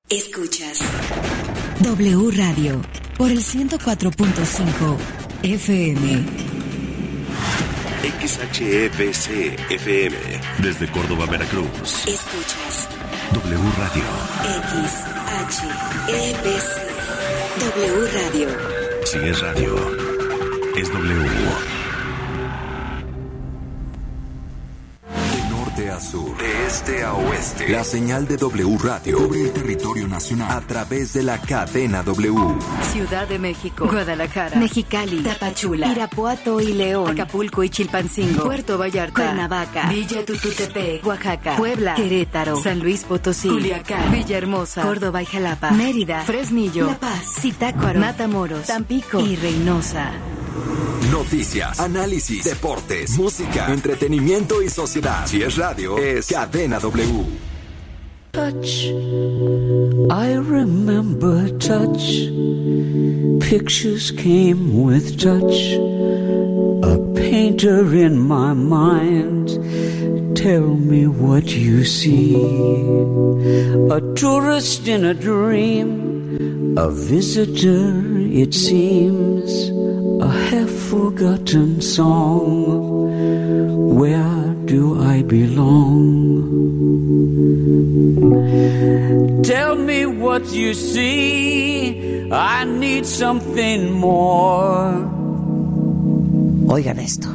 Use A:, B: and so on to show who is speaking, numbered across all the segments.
A: Escuchas W Radio por el 104.5 FM.
B: XHEBC FM desde Córdoba, Veracruz.
A: Escuchas
B: W Radio.
A: XHEBC W Radio.
B: Si es radio, es W.
C: A sur, de este a oeste, la señal de W Radio cubre el territorio nacional a través de la cadena W.
D: Ciudad de México, Guadalajara, Mexicali, Tapachula, Irapuato y León, Acapulco y Chilpancingo, Puerto Vallarta, Cuernavaca, Villa Tututepec, Oaxaca, Puebla, Querétaro, San Luis Potosí, Culiacán, Villahermosa, Córdoba y Jalapa, Mérida, Fresnillo, La Paz, Zitácuaro, Matamoros, Tampico y Reynosa.
C: Noticias, análisis, deportes, música, entretenimiento y sociedad. Si es radio, es cadena W.
E: Touch, I remember touch. Pictures came with touch. A painter in my mind. Tell me what you see. A tourist in a dream. A visitor, it seems. A half-forgotten song. Where do I belong? Tell me what you see. I need something more.
F: Oigan esto.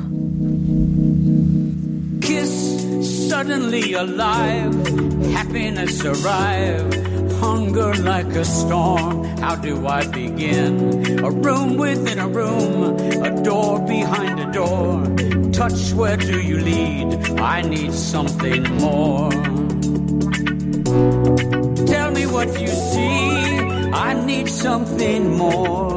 E: Kiss, suddenly alive. Happiness arrive. Hunger like a storm, how do I begin? A room within a room, a door behind a door. Touch, where do you lead? I need something more. Tell me what you see, I need something more.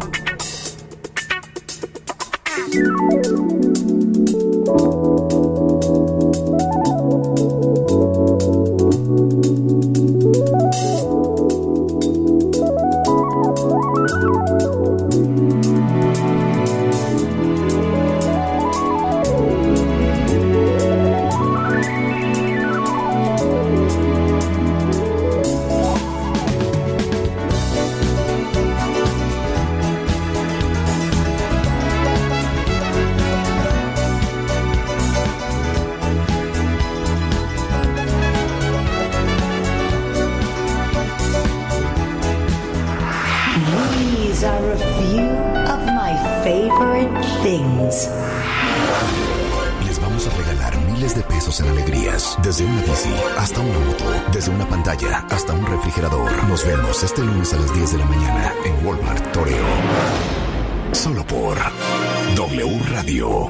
B: Desde una bici hasta una moto, desde una pantalla hasta un refrigerador. Nos vemos este lunes a las 10 de la mañana en Walmart Toreo. Solo por W Radio.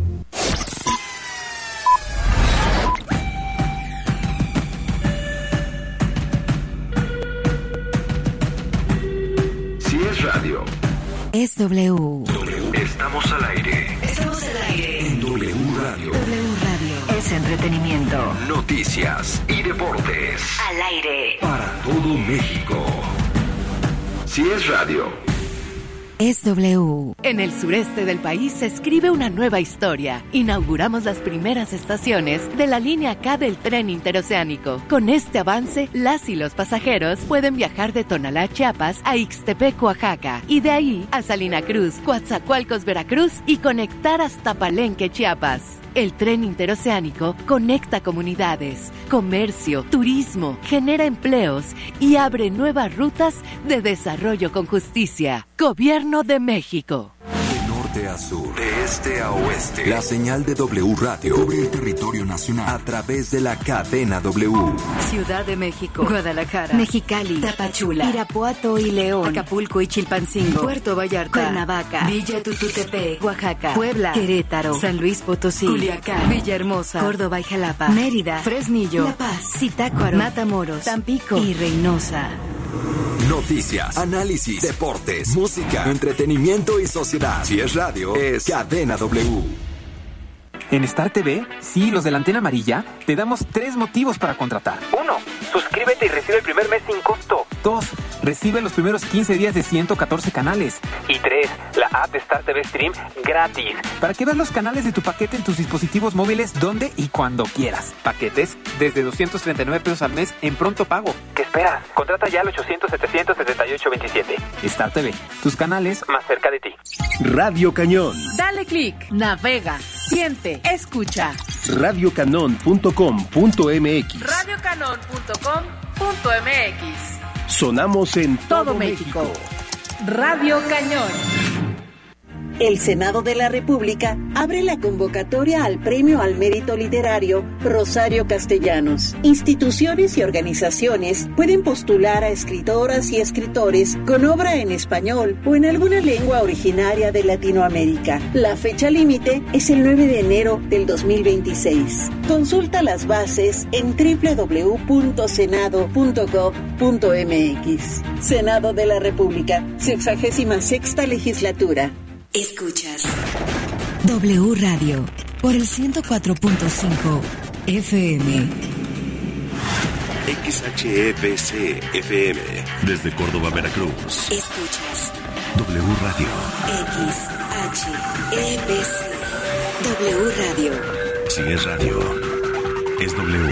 B: Si es radio,
A: es W.
B: Estamos al aire.
A: Estamos al aire.
B: En W Radio.
A: W Radio.
D: Es entretenimiento.
B: Noticias y deportes.
A: Al aire.
B: Para todo México. Si es radio,
A: es W.
D: En el sureste del país se escribe una nueva historia. Inauguramos las primeras estaciones de la línea K del tren interoceánico. Con este avance, las y los pasajeros pueden viajar de Tonalá, Chiapas, a Ixtepec, Oaxaca, y de ahí a Salina Cruz, Coatzacoalcos, Veracruz, y conectar hasta Palenque, Chiapas. El tren interoceánico conecta comunidades, comercio, turismo, genera empleos y abre nuevas rutas de desarrollo con justicia. Gobierno de México.
C: De norte a sur, de este a oeste, la señal de W Radio cubre el territorio nacional a través de la cadena W.
D: Ciudad de México, Guadalajara,
A: Mexicali, Tapachula,
D: Irapuato y León, Acapulco y Chilpancingo, Puerto Vallarta, Cuernavaca,
A: Villa Tututepec,
D: Oaxaca,
A: Puebla,
D: Querétaro, San Luis Potosí,
A: Culiacán,
D: Villahermosa,
A: Córdoba y Jalapa,
D: Mérida, Fresnillo,
A: La Paz, Zitácuaro,
D: Matamoros,
A: Tampico
D: y Reynosa.
C: Noticias, análisis, deportes, música, entretenimiento y sociedad. Si es radio, es cadena W.
G: En Star TV, sí, los de la antena amarilla, te damos 3 motivos para contratar.
H: 1. Suscríbete y recibe el primer mes sin costo.
G: 2. Recibe los primeros 15 días de 114 canales. Y 3, la app Star TV Stream gratis. Para que veas los canales de tu paquete en tus dispositivos móviles donde y cuando quieras. Paquetes desde 239 pesos al mes en pronto pago. ¿Qué esperas? Contrata ya al 800-700-7827. Star TV, tus canales más cerca de ti.
H: Radio Cañón.
D: Dale click, navega, siente, escucha.
H: radiocanon.com.mx.
D: radiocanon.com.mx.
H: Sonamos en
D: Todo México. Radio Cañón.
F: El Senado de la República abre la convocatoria al Premio al Mérito Literario Rosario Castellanos. Instituciones y organizaciones pueden postular a escritoras y escritores con obra en español o en alguna lengua originaria de Latinoamérica. La fecha límite es el 9 de enero del 2026. Consulta las bases en www.senado.gov.mx. Senado de la República, 66ª Legislatura.
A: Escuchas W Radio por el 104.5 FM.
H: XHEPC FM desde Córdoba, Veracruz.
A: Escuchas
H: W Radio.
A: XHEPC. W Radio.
H: Si es radio, es W.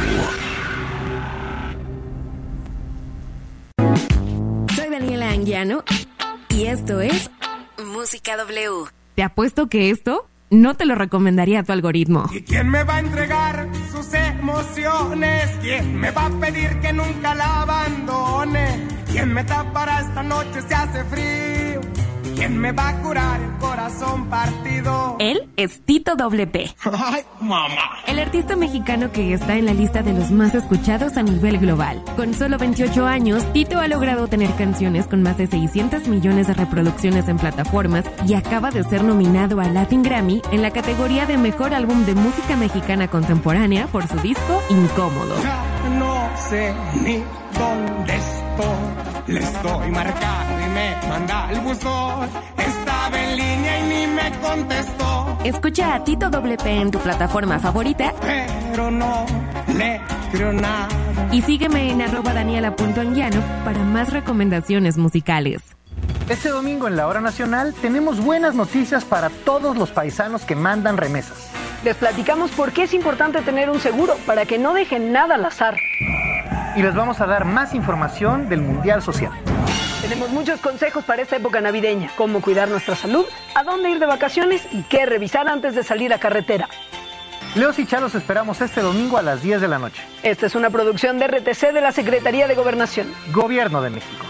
I: Soy Daniela Anguiano y esto es
A: Música W.
I: Te apuesto que esto no te lo recomendaría a tu algoritmo.
J: ¿Y quién me va a entregar sus emociones? ¿Quién me va a pedir que nunca la abandone? ¿Quién me tapará esta noche si hace frío? ¿Quién me va a curar el corazón partido?
I: Él es Tito WP.
J: ¡Ay, mamá!
I: El artista mexicano que está en la lista de los más escuchados a nivel global. Con solo 28 años, Tito ha logrado tener canciones con más de 600 millones de reproducciones en plataformas y acaba de ser nominado al Latin Grammy en la categoría de Mejor Álbum de Música Mexicana Contemporánea por su disco Incómodo.
J: Ya no sé ni dónde estoy. Le estoy marcando y me manda el buzón. Estaba en línea y ni me contestó.
I: Escucha a Tito WP en tu plataforma favorita.
J: Pero no le creo nada.
I: Y sígueme en @daniela.anguiano para más recomendaciones musicales.
K: Este domingo en la Hora Nacional tenemos buenas noticias para todos los paisanos que mandan remesas.
L: Les platicamos por qué es importante tener un seguro para que no dejen nada al azar.
K: Y les vamos a dar más información del Mundial Social.
L: Tenemos muchos consejos para esta época navideña. Cómo cuidar nuestra salud, a dónde ir de vacaciones y qué revisar antes de salir a carretera.
K: Leos y Chalos esperamos este domingo a las 10 de la noche.
L: Esta es una producción de RTC de la Secretaría de Gobernación.
K: Gobierno de México.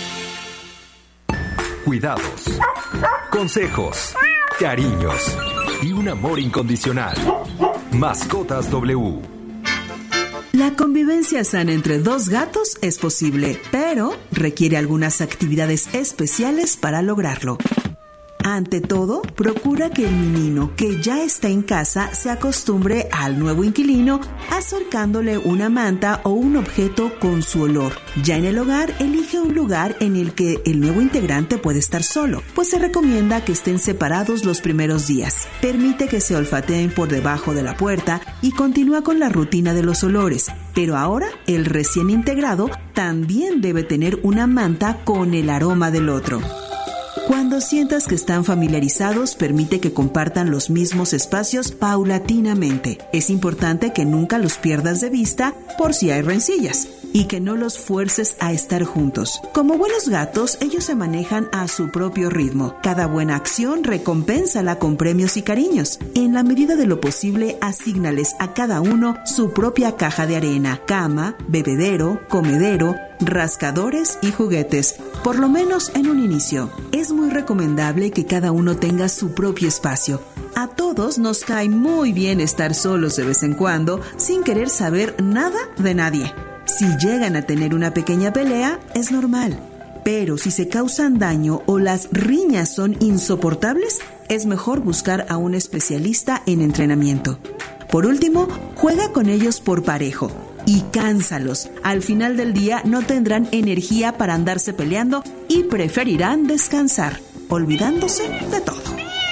C: Cuidados, consejos, cariños y un amor incondicional. Mascotas W.
M: La convivencia sana entre dos gatos es posible, pero requiere algunas actividades especiales para lograrlo. Ante todo, procura que el menino que ya está en casa se acostumbre al nuevo inquilino acercándole una manta o un objeto con su olor. Ya en el hogar, elige un lugar en el que el nuevo integrante puede estar solo, pues se recomienda que estén separados los primeros días. Permite que se olfateen por debajo de la puerta y continúa con la rutina de los olores. Pero ahora, el recién integrado también debe tener una manta con el aroma del otro. Cuando sientas que están familiarizados, permite que compartan los mismos espacios paulatinamente. Es importante que nunca los pierdas de vista por si hay rencillas y que no los fuerces a estar juntos. Como buenos gatos, ellos se manejan a su propio ritmo. Cada buena acción recompénsala con premios y cariños. En la medida de lo posible, asígnales a cada uno su propia caja de arena, cama, bebedero, comedero, rascadores y juguetes, por lo menos en un inicio. Es muy recomendable que cada uno tenga su propio espacio. A todos nos cae muy bien estar solos de vez en cuando, sin querer saber nada de nadie. Si llegan a tener una pequeña pelea, es normal. Pero si se causan daño o las riñas son insoportables, es mejor buscar a un especialista en entrenamiento. Por último, juega con ellos por parejo y cánsalos. Al final del día no tendrán energía para andarse peleando y preferirán descansar, olvidándose de todo.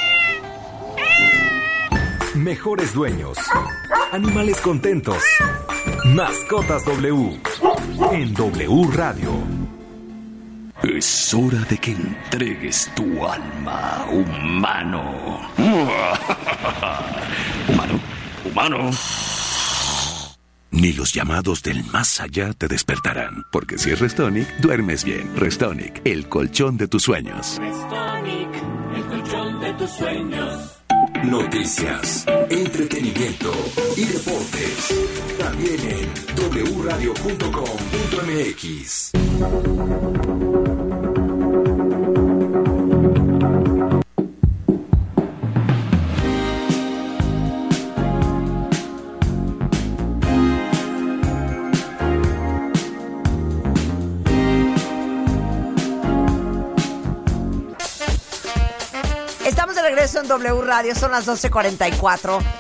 C: Mejores dueños. Animales contentos. Mascotas W. En W Radio.
H: Es hora de que entregues tu alma, humano. Humano. Ni los llamados del más allá te despertarán, porque si es Restonic, duermes bien. Restonic, el colchón de tus sueños.
N: Restonic, el colchón de tus sueños.
C: Noticias, entretenimiento y deportes. También en wradio.com.mx.
O: Estamos de regreso en W Radio, son las 12:44.